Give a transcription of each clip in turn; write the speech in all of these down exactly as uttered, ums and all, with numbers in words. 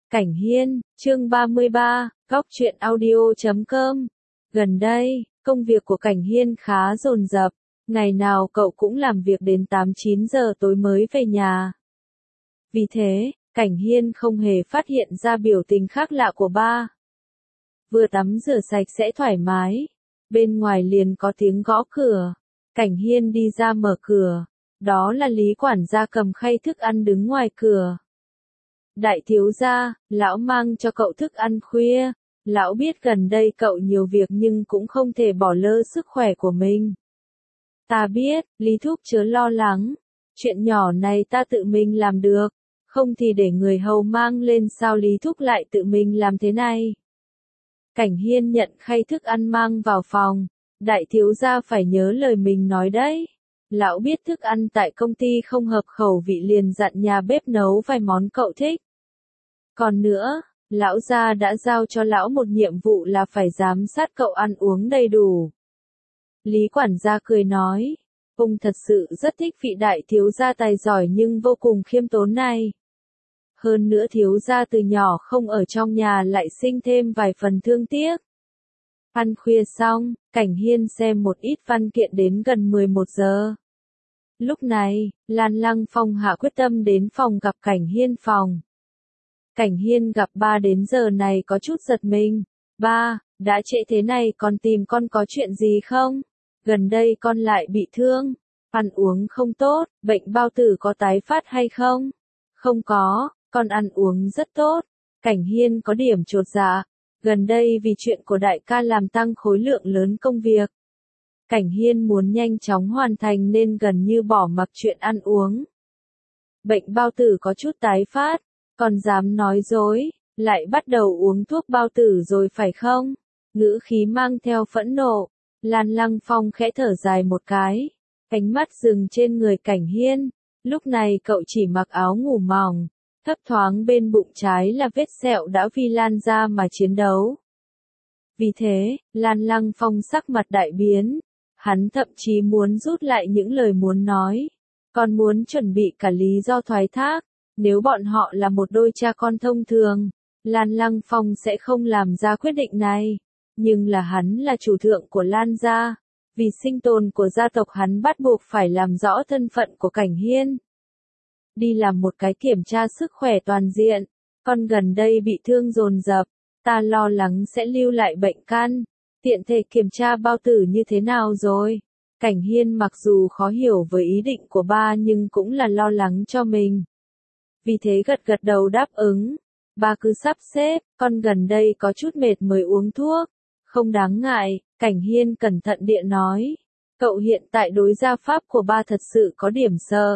Cảnh Hiên, chương ba mươi ba, góc truyện audio chấm com. Gần đây, công việc của Cảnh Hiên khá dồn dập, ngày nào cậu cũng làm việc đến tám chín giờ tối mới về nhà. Vì thế, Cảnh Hiên không hề phát hiện ra biểu tình khác lạ của ba. Vừa tắm rửa sạch sẽ thoải mái, bên ngoài liền có tiếng gõ cửa. Cảnh Hiên đi ra mở cửa, đó là Lý quản gia cầm khay thức ăn đứng ngoài cửa. Đại thiếu gia, lão mang cho cậu thức ăn khuya, lão biết gần đây cậu nhiều việc nhưng cũng không thể bỏ lỡ sức khỏe của mình. Ta biết, Lý thúc chớ lo lắng, chuyện nhỏ này ta tự mình làm được, không thì để người hầu mang lên. Sao Lý thúc lại tự mình làm thế này? Cảnh Hiên nhận khay thức ăn mang vào phòng, đại thiếu gia phải nhớ lời mình nói đấy. Lão biết thức ăn tại công ty không hợp khẩu vị liền dặn nhà bếp nấu vài món cậu thích. Còn nữa, lão gia đã giao cho lão một nhiệm vụ là phải giám sát cậu ăn uống đầy đủ. Lý quản gia cười nói, ông thật sự rất thích vị đại thiếu gia tài giỏi nhưng vô cùng khiêm tốn này. Hơn nữa thiếu gia từ nhỏ không ở trong nhà lại sinh thêm vài phần thương tiếc. Ăn khuya xong, Cảnh Hiên xem một ít văn kiện đến gần mười một giờ. Lúc này, Lan Lăng Phong hạ quyết tâm đến phòng gặp Cảnh Hiên phòng. Cảnh Hiên gặp ba đến giờ này có chút giật mình. Ba, đã trễ thế này còn tìm con có chuyện gì không? Gần đây con lại bị thương, ăn uống không tốt, bệnh bao tử có tái phát hay không? Không có, con ăn uống rất tốt. Cảnh Hiên có điểm chột dạ. Gần đây vì chuyện của đại ca làm tăng khối lượng lớn công việc. Cảnh Hiên muốn nhanh chóng hoàn thành nên gần như bỏ mặc chuyện ăn uống. Bệnh bao tử có chút tái phát, còn dám nói dối, lại bắt đầu uống thuốc bao tử rồi phải không? Ngữ khí mang theo phẫn nộ, Lan Lăng Phong khẽ thở dài một cái, ánh mắt dừng trên người Cảnh Hiên. Lúc này cậu chỉ mặc áo ngủ mỏng, thấp thoáng bên bụng trái là vết sẹo đã vì lan ra mà chiến đấu. Vì thế, Lan Lăng Phong sắc mặt đại biến, hắn thậm chí muốn rút lại những lời muốn nói, còn muốn chuẩn bị cả lý do thoái thác. Nếu bọn họ là một đôi cha con thông thường, Lan Lăng Phong sẽ không làm ra quyết định này. Nhưng là hắn là chủ thượng của Lan gia, vì sinh tồn của gia tộc hắn bắt buộc phải làm rõ thân phận của Cảnh Hiên. Đi làm một cái kiểm tra sức khỏe toàn diện, con gần đây bị thương dồn dập, ta lo lắng sẽ lưu lại bệnh căn, tiện thể kiểm tra bao tử như thế nào rồi. Cảnh Hiên mặc dù khó hiểu với ý định của ba nhưng cũng là lo lắng cho mình. Vì thế gật gật đầu đáp ứng, ba cứ sắp xếp, con gần đây có chút mệt mới uống thuốc, không đáng ngại. Cảnh Hiên cẩn thận địa nói, cậu hiện tại đối gia pháp của ba thật sự có điểm sợ.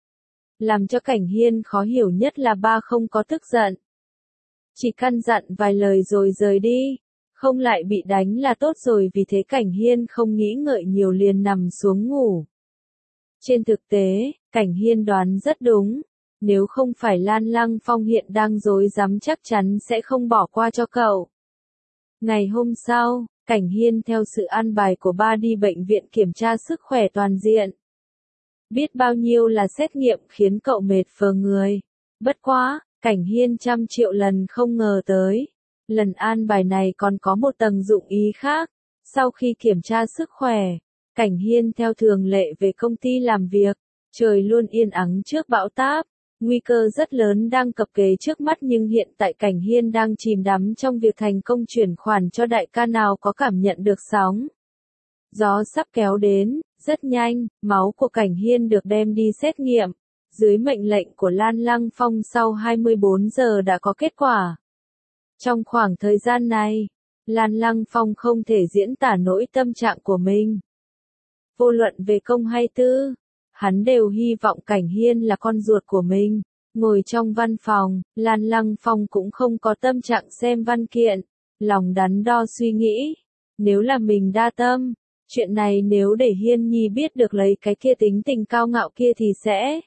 Làm cho Cảnh Hiên khó hiểu nhất là ba không có tức giận, chỉ căn dặn vài lời rồi rời đi, không lại bị đánh là tốt rồi. Vì thế Cảnh Hiên không nghĩ ngợi nhiều liền nằm xuống ngủ. Trên thực tế, Cảnh Hiên đoán rất đúng. Nếu không phải Lan Lăng Phong hiện đang rối rắm chắc chắn sẽ không bỏ qua cho cậu. Ngày hôm sau, Cảnh Hiên theo sự an bài của ba đi bệnh viện kiểm tra sức khỏe toàn diện. Biết bao nhiêu là xét nghiệm khiến cậu mệt phờ người. Bất quá, Cảnh Hiên trăm triệu lần không ngờ tới. Lần an bài này còn có một tầng dụng ý khác. Sau khi kiểm tra sức khỏe, Cảnh Hiên theo thường lệ về công ty làm việc. Trời luôn yên ắng trước bão táp. Nguy cơ rất lớn đang cập kề trước mắt nhưng hiện tại Cảnh Hiên đang chìm đắm trong việc thành công chuyển khoản cho đại ca. Nào có cảm nhận được sóng gió sắp kéo đến, rất nhanh, máu của Cảnh Hiên được đem đi xét nghiệm. Dưới mệnh lệnh của Lan Lăng Phong sau hai mươi bốn giờ đã có kết quả. Trong khoảng thời gian này, Lan Lăng Phong không thể diễn tả nỗi tâm trạng của mình. Vô luận về công hay tư, hắn đều hy vọng Cảnh Hiên là con ruột của mình. Ngồi trong văn phòng, Lan Lăng Phong cũng không có tâm trạng xem văn kiện, lòng đắn đo suy nghĩ. Nếu là mình đa tâm, chuyện này nếu để Hiên Nhi biết được lấy cái kia tính tình cao ngạo kia thì sẽ...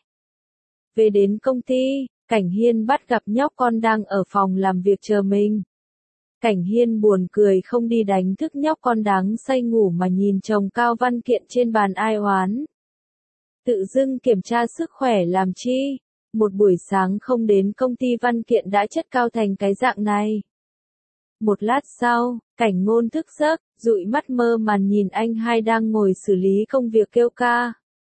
Về đến công ty, Cảnh Hiên bắt gặp nhóc con đang ở phòng làm việc chờ mình. Cảnh Hiên buồn cười không đi đánh thức nhóc con đáng say ngủ mà nhìn chồng cao văn kiện trên bàn ai oán. Tự dưng kiểm tra sức khỏe làm chi? Một buổi sáng không đến công ty văn kiện đã chất cao thành cái dạng này. Một lát sau, Cảnh Ngôn thức giấc, dụi mắt mơ màng nhìn anh hai đang ngồi xử lý công việc kêu ca.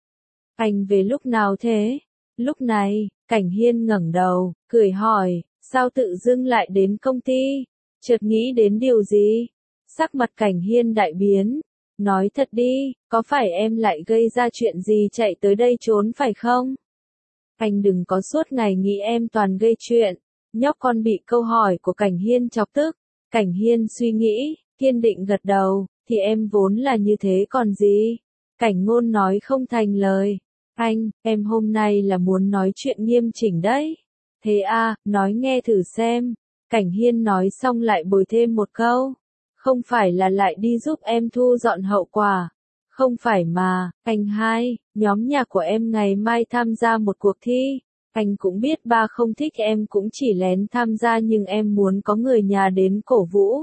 Anh về lúc nào thế? Lúc này, Cảnh Hiên ngẩng đầu, cười hỏi, sao tự dưng lại đến công ty? Chợt nghĩ đến điều gì? Sắc mặt Cảnh Hiên đại biến. Nói thật đi, có phải em lại gây ra chuyện gì chạy tới đây trốn phải không? Anh đừng có suốt ngày nghĩ em toàn gây chuyện. Nhóc con bị câu hỏi của Cảnh Hiên chọc tức. Cảnh Hiên suy nghĩ, kiên định gật đầu, thì em vốn là như thế còn gì? Cảnh Ngôn nói không thành lời. Anh, em hôm nay là muốn nói chuyện nghiêm chỉnh đấy. Thế à, nói nghe thử xem. Cảnh Hiên nói xong lại bồi thêm một câu. Không phải là lại đi giúp em thu dọn hậu quả. Không phải mà, anh hai, nhóm nhạc của em ngày mai tham gia một cuộc thi. Anh cũng biết ba không thích em cũng chỉ lén tham gia nhưng em muốn có người nhà đến cổ vũ.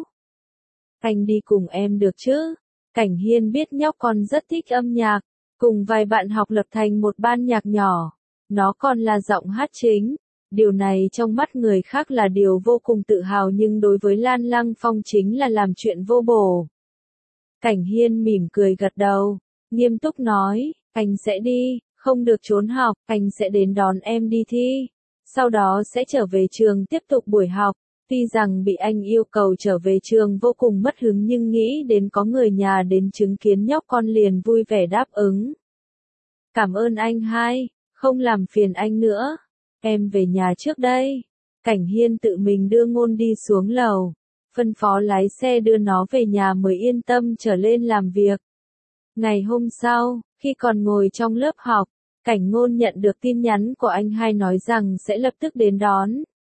Anh đi cùng em được chứ? Cảnh Hiên biết nhóc con rất thích âm nhạc, cùng vài bạn học lập thành một ban nhạc nhỏ. Nó còn là giọng hát chính. Điều này trong mắt người khác là điều vô cùng tự hào nhưng đối với Lan Lăng Phong chính là làm chuyện vô bổ. Cảnh Hiên mỉm cười gật đầu, nghiêm túc nói, anh sẽ đi, không được trốn học, anh sẽ đến đón em đi thi. Sau đó sẽ trở về trường tiếp tục buổi học. Tuy rằng bị anh yêu cầu trở về trường vô cùng mất hứng nhưng nghĩ đến có người nhà đến chứng kiến nhóc con liền vui vẻ đáp ứng. Cảm ơn anh hai, không làm phiền anh nữa. Em về nhà trước đây. Cảnh Hiên tự mình đưa Ngôn đi xuống lầu. Phân phó lái xe đưa nó về nhà mới yên tâm trở lên làm việc. Ngày hôm sau, khi còn ngồi trong lớp học, Cảnh Ngôn nhận được tin nhắn của anh hai nói rằng sẽ lập tức đến đón.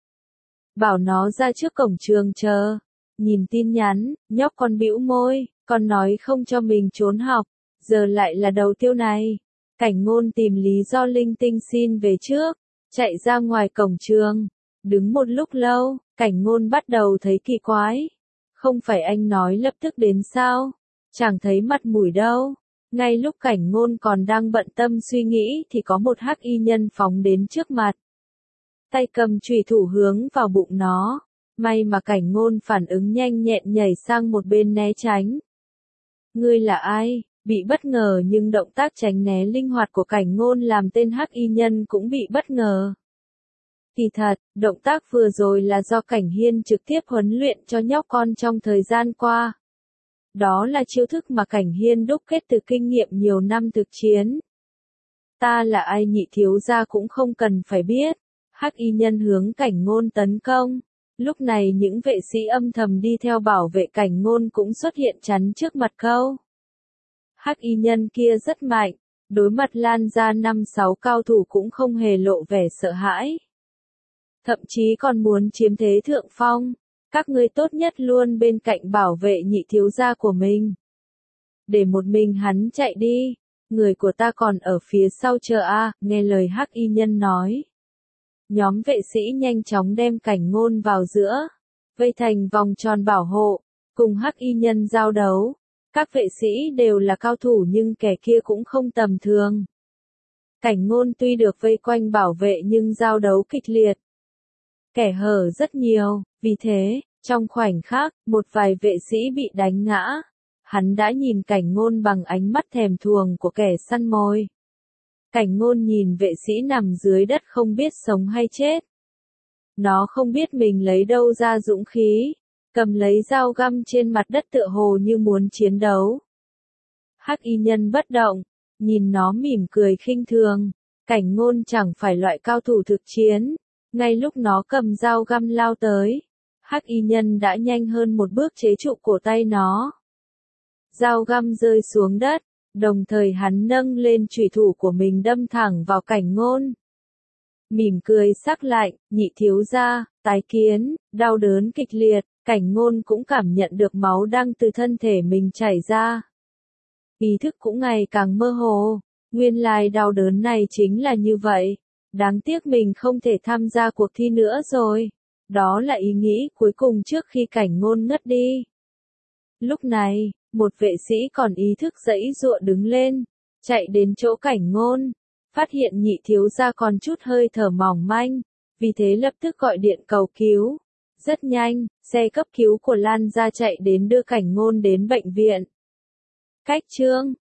Bảo nó ra trước cổng trường chờ. Nhìn tin nhắn, nhóc con bĩu môi, con nói không cho mình trốn học, giờ lại là đầu tiêu này. Cảnh Ngôn tìm lý do linh tinh xin về trước, chạy ra ngoài cổng trường. Đứng một lúc lâu, Cảnh Ngôn bắt đầu thấy kỳ quái. Không phải anh nói lập tức đến sao? Chẳng thấy mặt mũi đâu. Ngay lúc Cảnh Ngôn còn đang bận tâm suy nghĩ thì có một hắc y nhân phóng đến trước mặt. Tay cầm chùy thủ hướng vào bụng nó. May mà Cảnh Ngôn phản ứng nhanh nhẹn nhảy sang một bên né tránh. Ngươi là ai? Bị bất ngờ nhưng động tác tránh né linh hoạt của Cảnh Ngôn làm tên hắc y nhân cũng bị bất ngờ. Kỳ thật, động tác vừa rồi là do Cảnh Hiên trực tiếp huấn luyện cho nhóc con trong thời gian qua. Đó là chiêu thức mà Cảnh Hiên đúc kết từ kinh nghiệm nhiều năm thực chiến. Ta là ai nhị thiếu gia cũng không cần phải biết. Hắc y nhân hướng Cảnh Ngôn tấn công. Lúc này những vệ sĩ âm thầm đi theo bảo vệ Cảnh Ngôn cũng xuất hiện chắn trước mặt câu. Hắc y nhân kia rất mạnh, đối mặt lan ra năm sáu cao thủ cũng không hề lộ vẻ sợ hãi. Thậm chí còn muốn chiếm thế thượng phong. Các ngươi tốt nhất luôn bên cạnh bảo vệ nhị thiếu gia của mình. Để một mình hắn chạy đi. Người của ta còn ở phía sau chờ a, nghe lời hắc y nhân nói. Nhóm vệ sĩ nhanh chóng đem Cảnh Ngôn vào giữa. Vây thành vòng tròn bảo hộ. Cùng hắc y nhân giao đấu. Các vệ sĩ đều là cao thủ nhưng kẻ kia cũng không tầm thường. Cảnh Ngôn tuy được vây quanh bảo vệ nhưng giao đấu kịch liệt. Kẻ hở rất nhiều, vì thế, trong khoảnh khắc, một vài vệ sĩ bị đánh ngã. Hắn đã nhìn Cảnh Ngôn bằng ánh mắt thèm thuồng của kẻ săn mồi. Cảnh Ngôn nhìn vệ sĩ nằm dưới đất không biết sống hay chết. Nó không biết mình lấy đâu ra dũng khí, cầm lấy dao găm trên mặt đất tựa hồ như muốn chiến đấu. Hắc y nhân bất động, nhìn nó mỉm cười khinh thường. Cảnh Ngôn chẳng phải loại cao thủ thực chiến. Ngay lúc nó cầm dao găm lao tới, hắc y nhân đã nhanh hơn một bước chế trụ cổ tay nó. Dao găm rơi xuống đất, đồng thời hắn nâng lên chùy thủ của mình đâm thẳng vào Cảnh Ngôn. Mỉm cười sắc lạnh, nhị thiếu gia, tái kiến, đau đớn kịch liệt, Cảnh Ngôn cũng cảm nhận được máu đang từ thân thể mình chảy ra. Ý thức cũng ngày càng mơ hồ, nguyên lai đau đớn này chính là như vậy. Đáng tiếc mình không thể tham gia cuộc thi nữa rồi. Đó là ý nghĩ cuối cùng trước khi Cảnh Ngôn ngất đi. Lúc này, một vệ sĩ còn ý thức giãy giụa đứng lên, chạy đến chỗ Cảnh Ngôn. phát hiện nhị thiếu gia còn chút hơi thở mỏng manh, vì thế lập tức gọi điện cầu cứu. Rất nhanh, xe cấp cứu của Lan gia chạy đến đưa Cảnh Ngôn đến bệnh viện. Cách chương